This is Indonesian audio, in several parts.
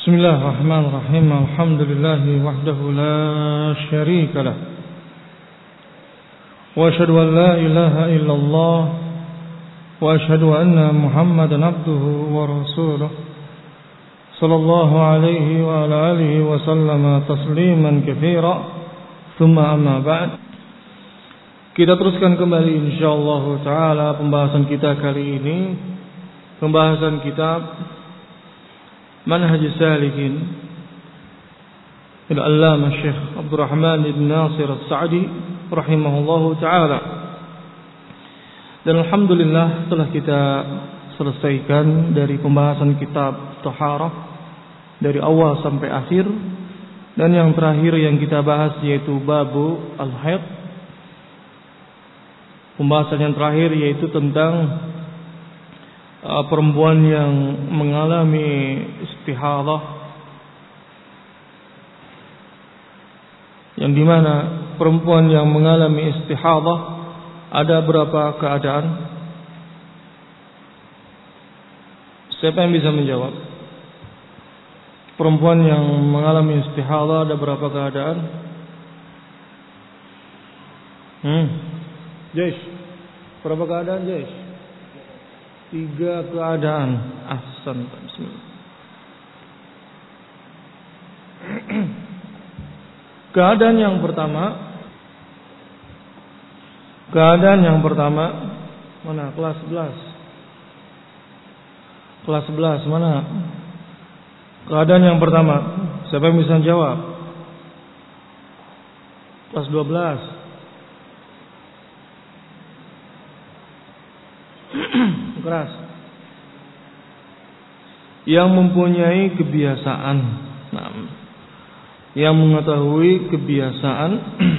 Bismillahirrahmanirrahim. Alhamdulillahi wahdahu la syarika lah. Wa asyhadu an la ilaha illallah wa asyhadu anna Muhammadan abduhu wa rasuluh. Sallallahu alaihi wa ala alihi wa sallama tasliman katsira. Tsumma amma ba'd. Kita teruskan kembali insyaallah taala pembahasan kita kali ini. Pembahasan kitab Manhaj Salikin Al-Allamah Syekh Abdurrahman bin Nasir As-Sa'di rahimahullahu taala. Dan alhamdulillah telah kita selesaikan dari pembahasan kitab Taharah dari awal sampai akhir. Dan yang terakhir yang kita bahas yaitu Babu Al-Haid. Pembahasan yang terakhir yaitu tentang perempuan yang mengalami istihadah, yang dimana perempuan yang mengalami istihadah ada berapa keadaan? Siapa yang bisa menjawab? Perempuan yang mengalami istihadah ada berapa keadaan? Jaish, berapa keadaan Jaish? 3 keadaan. Ahsan. Bismillah. Keadaan yang pertama mana? Kelas 11. Kelas 11 mana? Keadaan yang pertama. Siapa yang bisa jawab? Kelas 12. Keras. Yang mempunyai kebiasaan, yang mengetahui kebiasaan,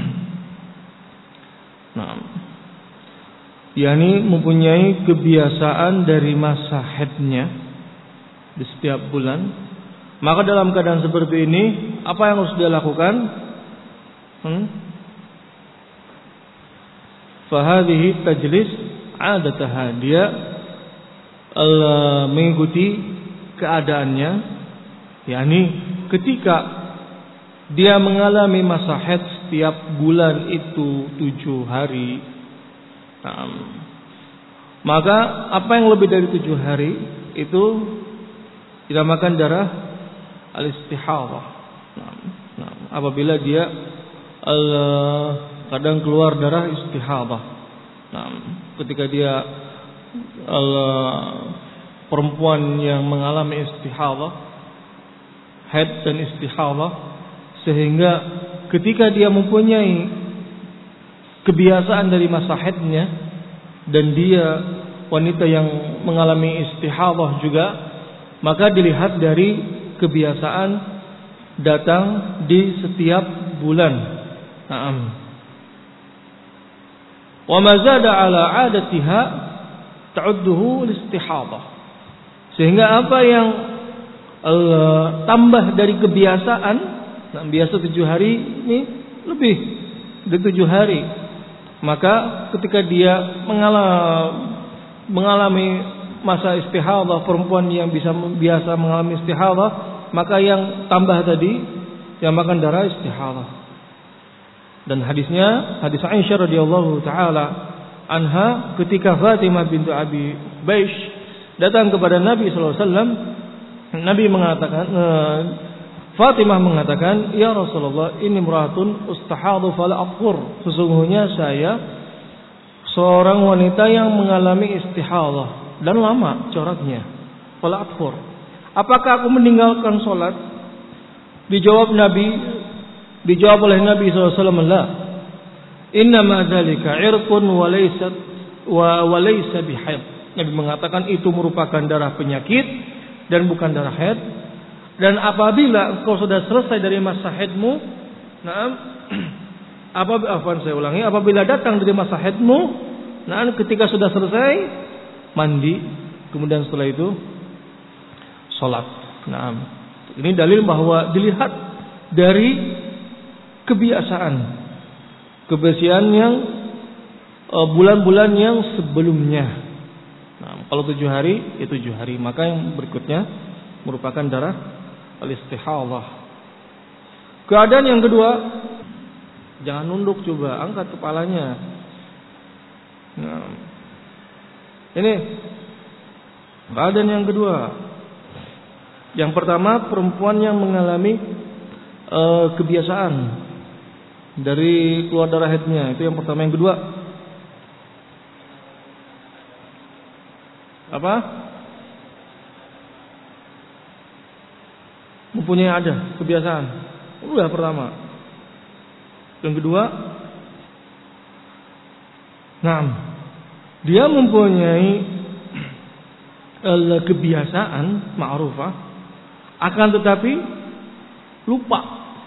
yakni mempunyai kebiasaan dari masa haidnya di setiap bulan. Maka dalam keadaan seperti ini, apa yang harus dia lakukan? Fahadhihi tajlis adataha, dia mengikuti keadaannya, yakni ketika dia mengalami masa haid setiap bulan itu 7 hari, maka apa yang lebih dari 7 hari itu dinamakan darah al-istihadah. Apabila dia kadang keluar darah istihadah, ketika dia perempuan yang mengalami istihadah, haid dan istihadah, sehingga ketika dia mempunyai kebiasaan dari masa haidnya dan dia wanita yang mengalami istihadah juga, maka dilihat dari kebiasaan datang di setiap bulan. Wa ma zada ala 'adatiha ta'udduhu istihadah. Sehingga apa yang tambah dari kebiasaan, biasa 7 hari ini lebih dari 7 hari, maka ketika dia mengalami masa istihadah, perempuan yang biasa mengalami istihadah, maka yang tambah tadi yang makan darah istihadah. Dan hadisnya, hadis Aisyah radhiyallahu taala anha, ketika Fatimah bintu Abi Baish datang kepada Nabi sallallahu alaihi wasallam, Nabi mengatakan, Fatimah mengatakan, "Ya Rasulullah, inni imra'atun ustahadu fala athur." Sesungguhnya saya seorang wanita yang mengalami istihadah dan lama coraknya. Fala athur. Apakah aku meninggalkan salat? Dijawab oleh Nabi SAW, la. Innama dzalika 'irqun wa laysa bihaid. Nabi mengatakan itu merupakan darah penyakit dan bukan darah haid. Dan apabila engkau sudah selesai dari masa haidmu, apabila datang dari masa haidmu, ketika sudah selesai mandi, kemudian setelah itu salat. Ini dalil bahwa dilihat dari kebiasaan yang bulan-bulan yang sebelumnya. Kalau 7 hari ya 7 hari, maka yang berikutnya merupakan darah al-istihadhah. Keadaan yang kedua, jangan nunduk, coba angkat kepalanya. Nah, ini keadaan yang kedua. Yang pertama, perempuan yang mengalami kebiasaan dari keluar darah haidnya, itu yang pertama. Yang kedua, apa? Mempunyai ada kebiasaan. Udah pertama. Yang kedua, dia mempunyai kebiasaan ma'rufah, akan tetapi lupa.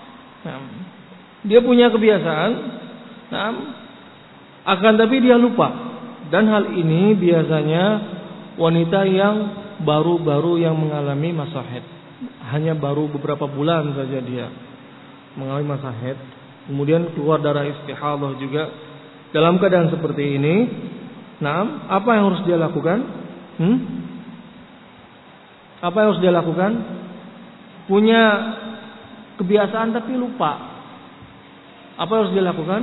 Dia punya kebiasaan, akan tapi dia lupa. Dan hal ini biasanya wanita yang baru-baru yang mengalami masa haid, hanya baru beberapa bulan saja dia mengalami masa haid, kemudian keluar darah istihadhah juga. Dalam keadaan seperti ini, apa yang harus dia lakukan? Apa yang harus dia lakukan? Punya kebiasaan tapi lupa. Apa yang harus dia lakukan?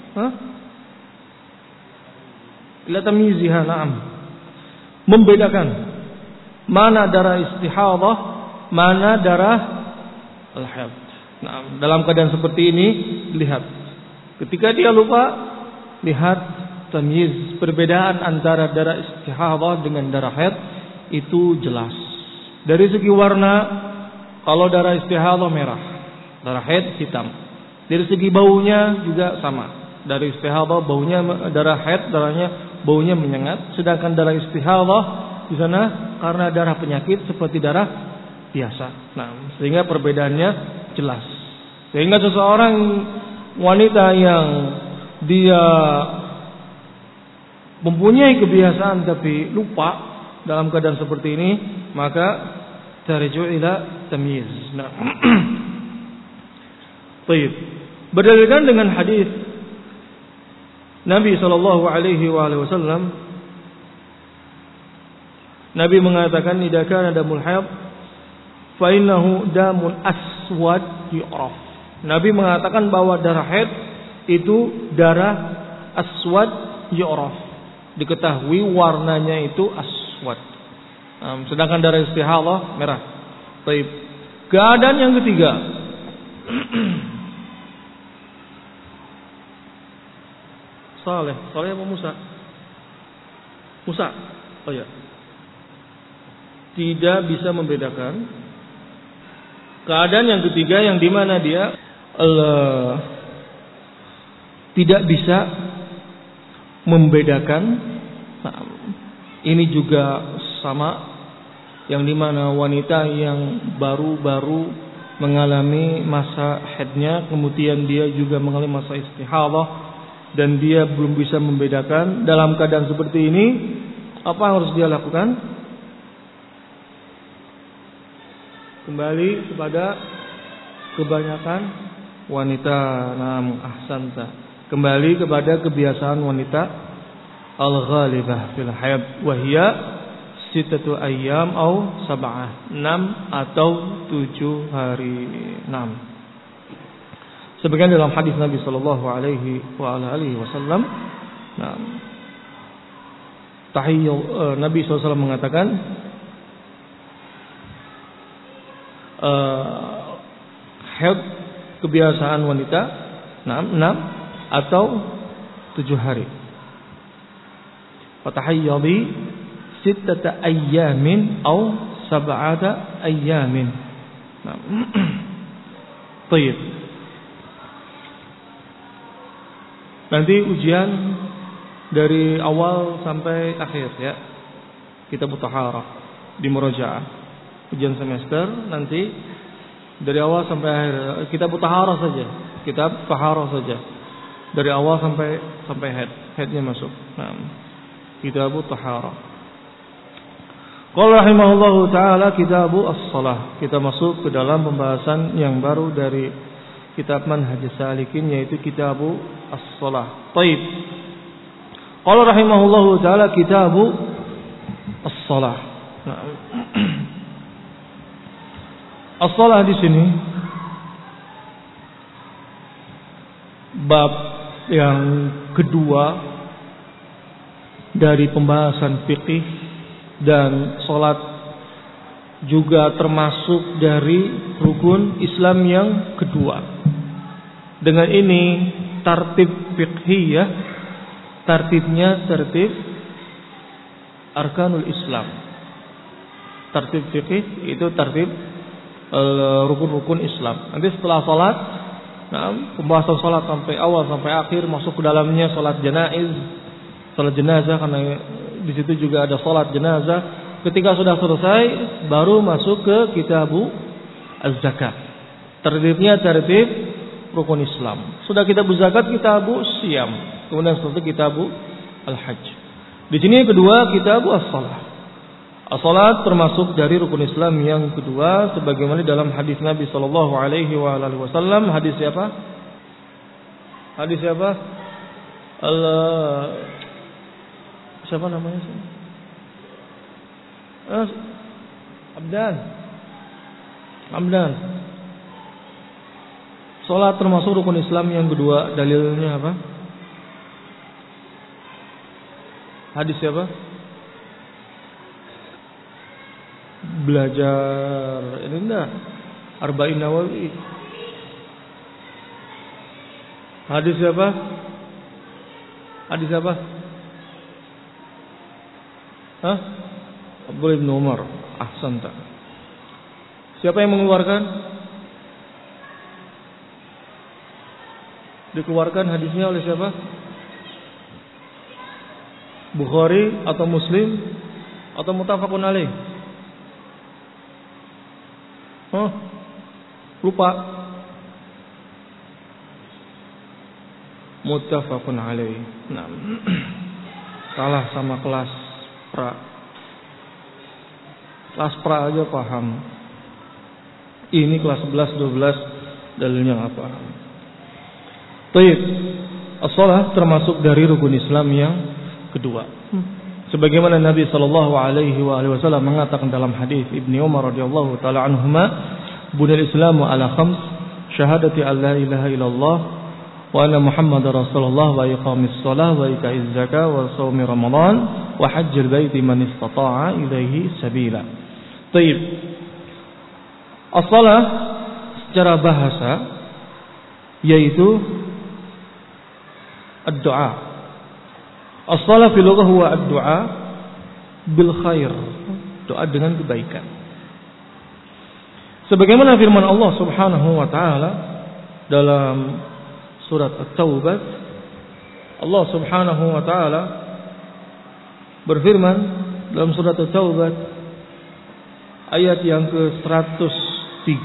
Ila tamyiziha, membedakan mana darah istihadhah, mana darah al-haid. Dalam keadaan seperti ini, lihat. Ketika dia lupa, lihat tamyiz, perbedaan antara darah istihadhah dengan darah haid itu jelas. Dari segi warna, kalau darah istihadhah merah, darah haid hitam. Dari segi baunya juga sama. Darah istihadhah baunya, darah haid darahnya baunya menyengat, sedangkan darah istihadhah di sana karena darah penyakit seperti darah biasa. Sehingga perbedaannya jelas. Sehingga seseorang wanita yang dia mempunyai kebiasaan tapi lupa dalam keadaan seperti ini, maka tarji'u ila tamyiz. Baik. Berdasarkan dengan hadis Nabi sallallahu alaihi wasallam, Nabi mengatakan, "Idza kana damul haid fa innahu damun aswad yu'raf." Nabi mengatakan bahwa darah haid itu darah aswad yu'raf, diketahui warnanya itu aswad. Sedangkan darah istihadhah merah. Baik. Keadaan yang ketiga, Saleh apa Musa? Musa. Oh ya. Tidak bisa membedakan. Keadaan yang ketiga yang dimana dia tidak bisa membedakan. Ini juga sama, yang dimana wanita yang baru-baru mengalami masa haidnya, kemudian dia juga mengalami masa istihadhah, dan dia belum bisa membedakan. Dalam keadaan seperti ini, apa yang harus dia lakukan? Kembali kepada kebanyakan wanita, ahsanta. Kembali kepada kebiasaan wanita al-ghalibah fil haid, wa hiya 6 ayyam atau 7, 6 atau 7 hari. 6. Sebagian dalam hadis Nabi sallallahu alaihi wasallam, Nabi SAW mengatakan, haid kebiasaan wanita 6 atau 7 hari. Fatahayyadi 6 ayyamin atau 7 ayyamin. Baik. Nanti ujian dari awal sampai akhir ya. Kitab Taharah di Murajaah. Ujian semester nanti dari awal sampai akhir. Kitab Taharah saja. Kitab Taharah saja. Dari awal sampai haidnya masuk. Kitab Taharah. Qala rahimahullahu taala Kitabu As-Shalah. Kita masuk ke dalam pembahasan yang baru dari kitab Manhajus Salikin, yaitu Kitabu As-Shalah. Baik. Qala rahimahullahu taala Kitabu As-Shalah. As-shalah di sini bab yang kedua dari pembahasan fikih, dan salat juga termasuk dari rukun Islam yang kedua. Dengan ini tartib fiqhiyah, tartibnya tertib arkanul Islam. Tartib fikih itu tartib rukun-rukun Islam. Nanti setelah salat, pembahasan salat sampai awal sampai akhir, masuk ke dalamnya salat janaiz, salat jenazah, karena di situ juga ada salat jenazah. Ketika sudah selesai, baru masuk ke kitabu az-zakat. Tertibnya tertib rukun Islam. Sudah kitabu zakat, kitabu siyam, kemudian setelah itu kitabu al-hajj. Di sini kedua kitabu as-salah. As-salat termasuk dari rukun Islam yang kedua, sebagaimana dalam hadis Nabi sallallahu alaihi wasallam. Hadis siapa? Hadis siapa? Siapa namanya? Abdan. Salat termasuk rukun Islam yang kedua. Dalilnya apa? Hadis siapa? Belajar ini enggak? Arba'in Nawawi. Hadis siapa? Hadis siapa? Hah? Abdullah bin Umar. Ahsanta. Siapa yang mengeluarkan? Dikeluarkan hadisnya oleh siapa? Bukhari atau Muslim atau muttafaqun alaih? Lupa. Muttafaqun alaih. Nah, salah sama kelas pra. Kelas pra aja paham. Ini kelas 11, 12 dalilnya enggak paham. Baik. As-shalah termasuk dari rukun Islam yang kedua. Sebagaimana Nabi sallallahu alaihi wasallam mengatakan dalam hadis Ibnu Umar radhiyallahu taala anhuma, "Buniyal Islamu ala khams, syahadati an la ilaha illallah wa anna Muhammadar Rasulullah wa iqamis shalah wa ita'iz zakah wa shaumi Ramadan wa hajjil baiti man istata'a ilaihi sabila." Baik. As-shalah secara bahasa yaitu ad-du'a. As-shalah fil lughah huwa ad-du'a bil khair, doa dengan kebaikan. Sebagaimana firman Allah Subhanahu wa taala dalam surat At-Taubah, Allah Subhanahu wa taala berfirman dalam surat At-Taubah ayat yang ke-103,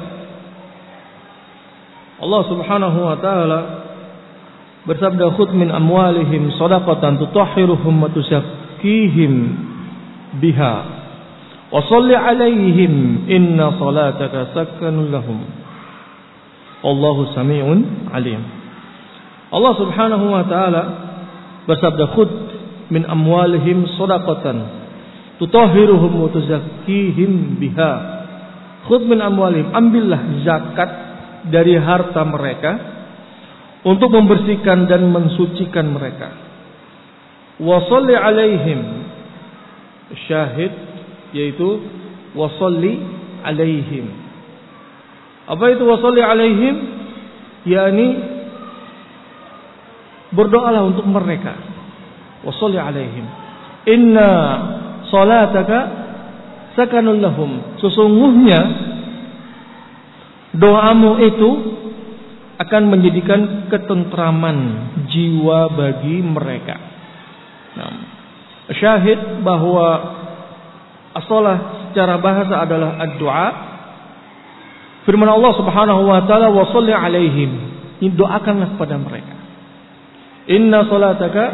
Allah Subhanahu wa taala bersabda, "Khudh min amwalihim shadaqatan tutahhiruhum wa tuzakkihim biha wa shalli 'alaihim inna salataka sakanun lahum wallahu sami'un 'alim." Allah Subhanahu wa taala bersabda, "Khudh min amwalihim shadaqatan tutahhiruhum wa tuzakkihim biha." Khudh min amwalihim, ambillah zakat dari harta mereka untuk membersihkan dan mensucikan mereka. Wa shalli 'alaihim, syahid yaitu wa shalli 'alaihim. Apa itu wa shalli 'alaihim? yakni berdoalah untuk mereka. Wa shalli 'alaihim. Inna salataka sakanun lahum. Sesungguhnya doamu itu akan menjadikan ketentraman jiwa bagi mereka. Nah, syahid bahwa as-shalah secara bahasa adalah ad-du'a. Firman Allah Subhanahu wa taala, "Wa shalli 'alaihim." Doakanlah kepada mereka. Inna salataka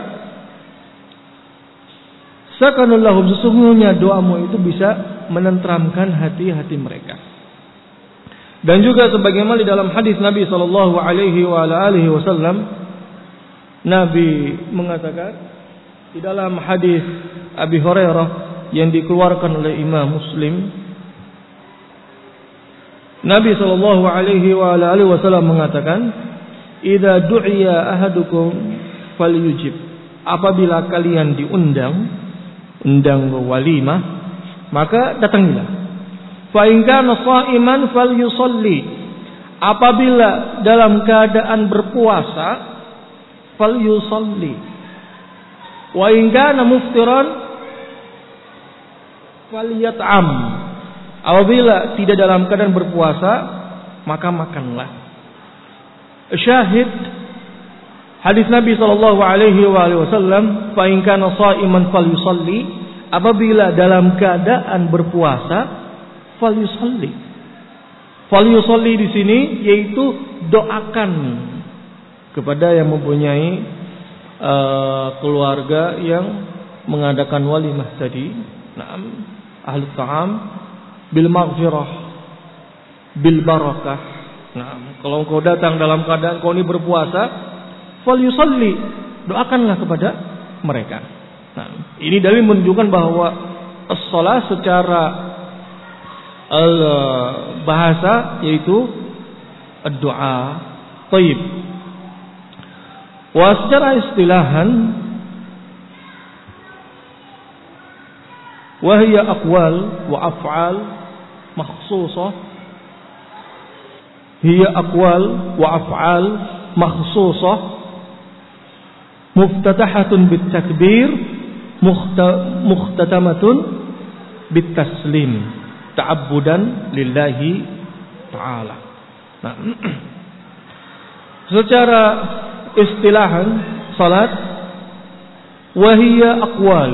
sakanul lahum. Sesungguhnya doamu itu bisa menenteramkan hati-hati mereka. Dan juga sebagaimana di dalam hadis Nabi sallallahu alaihi wasallam, Nabi mengatakan di dalam hadis Abi Hurairah yang dikeluarkan oleh Imam Muslim, Nabi sallallahu alaihi wasallam mengatakan, "Idza du'iya ahadukum falyujib." Apabila kalian diundang walimah, maka datangilah. Fa in kana sha'iman falyusalli. Apabila dalam keadaan berpuasa, falyusalli. Wa in kana muftiran falyat'am. Apabila tidak dalam keadaan berpuasa, maka makanlah. Syahid hadis Nabi sallallahu alaihi wasallam, fa in kana sha'iman falyusalli. Apabila dalam keadaan berpuasa, falyusalli. Falyusalli di sini yaitu doakan kepada yang mempunyai keluarga yang mengadakan walimah tadi. Naam, ahli ta'am bil maghfirah, bil barakah. Nah, kalau engkau datang dalam keadaan kau ini berpuasa, falyusalli, doakanlah kepada mereka. Nah, ini dalil menunjukkan bahwa as-shalah secara bahasa yaitu doa. Taib. Wa secara istilahan, wahia aqwal wa af'al makhsusah. Hiya aqwal wa af'al makhsusah muftatahatun bit takbir mukhtatamatun bit taslim ta'abbudan lillahi ta'ala. Nah, secara istilahan salat wahia aqwal,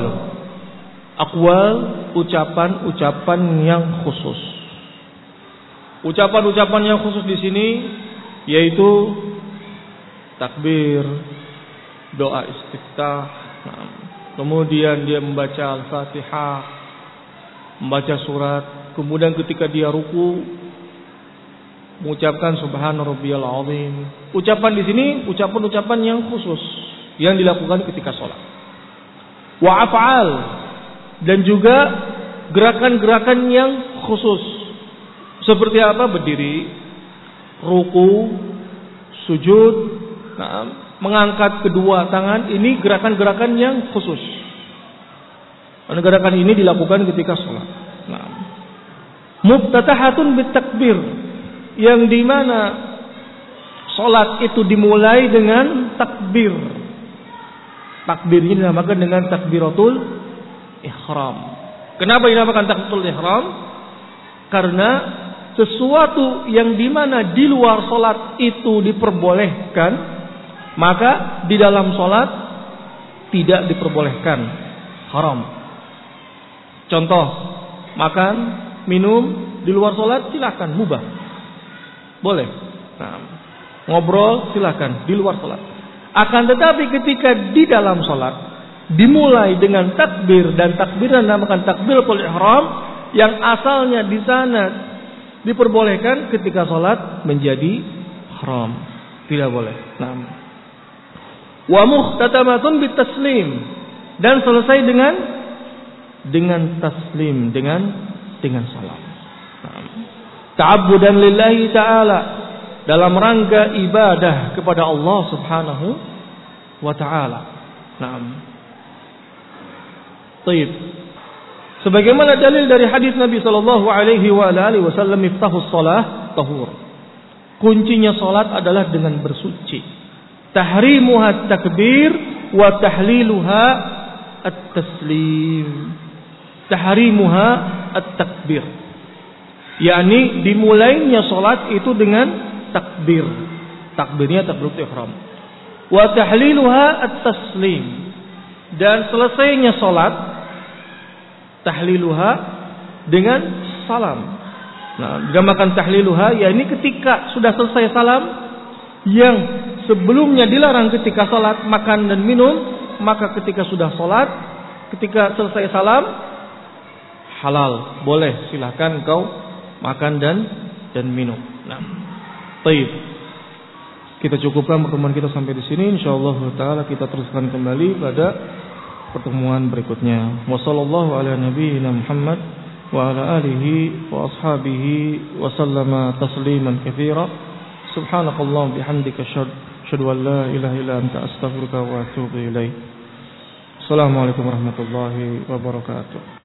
ucapan-ucapan yang khusus. Ucapan-ucapan yang khusus di sini yaitu takbir, doa istiftah, kemudian dia membaca Al-Fatihah, membaca surat, kemudian ketika dia ruku mengucapkan subhana rabbiyal azim. Ucapan di sini ucapan-ucapan yang khusus yang dilakukan ketika sholat. Wa af'al, dan juga gerakan-gerakan yang khusus. Seperti apa? Berdiri, ruku, sujud, mengangkat kedua tangan. Ini gerakan-gerakan yang khusus. Dan gerakan ini dilakukan ketika sholat. Muftatahatun bitakbir, yang dimana sholat itu dimulai dengan takbir. Takbir ini dinamakan dengan takbiratul ihram. Kenapa dinamakan takbiratul ihram? Karena sesuatu yang dimana di luar sholat itu diperbolehkan, maka di dalam sholat tidak diperbolehkan, haram. Contoh, makan, minum di luar sholat silakan, mubah, boleh. Nah, ngobrol silakan di luar sholat. Akan tetapi ketika di dalam sholat dimulai dengan takbir, dan takbir dinamakan takbiratul ihram, yang asalnya di sana diperbolehkan, ketika sholat menjadi haram, tidak boleh. Nah, wa mukhtatamatun bitaslim, dan selesai dengan taslim, dengan salam. Ta'abbudan lillahi ta'ala, dalam rangka ibadah kepada Allah subhanahu wa ta'ala. Naam. Baik. Sebagaimana dalil dari hadis Nabi sallallahu alaihi wasallam, miftahus shalah tahur. Kuncinya salat adalah dengan bersuci. Tahrimuha takbir wa tahliluha at-taslim. Tahrimuha at-takbir, yakni dimulainya salat itu dengan takbir. Takbirnya takbiratul ihram. Wa tahliluha at-taslim, dan selesainya salat tahliluha dengan salam. Nah, dinamakan tahliluha, yakni ketika sudah selesai salam, yang sebelumnya dilarang ketika salat makan dan minum, maka ketika sudah salat, ketika selesai salam, halal, boleh, silahkan kau makan dan minum. Nah, baik. Kita cukupkan pertemuan kita sampai di sini. Insyaallah taala kita teruskan kembali pada pertemuan berikutnya. Wassallallahu ala nabiyyina Muhammad wa ala alihi wa ashabihi wa sallama tasliman katsira. Subhanakallahumma bihamdika asyhadu an la ilaha illa anta astaghfiruka wa atubu ilaik. Assalamualaikum warahmatullahi wabarakatuh.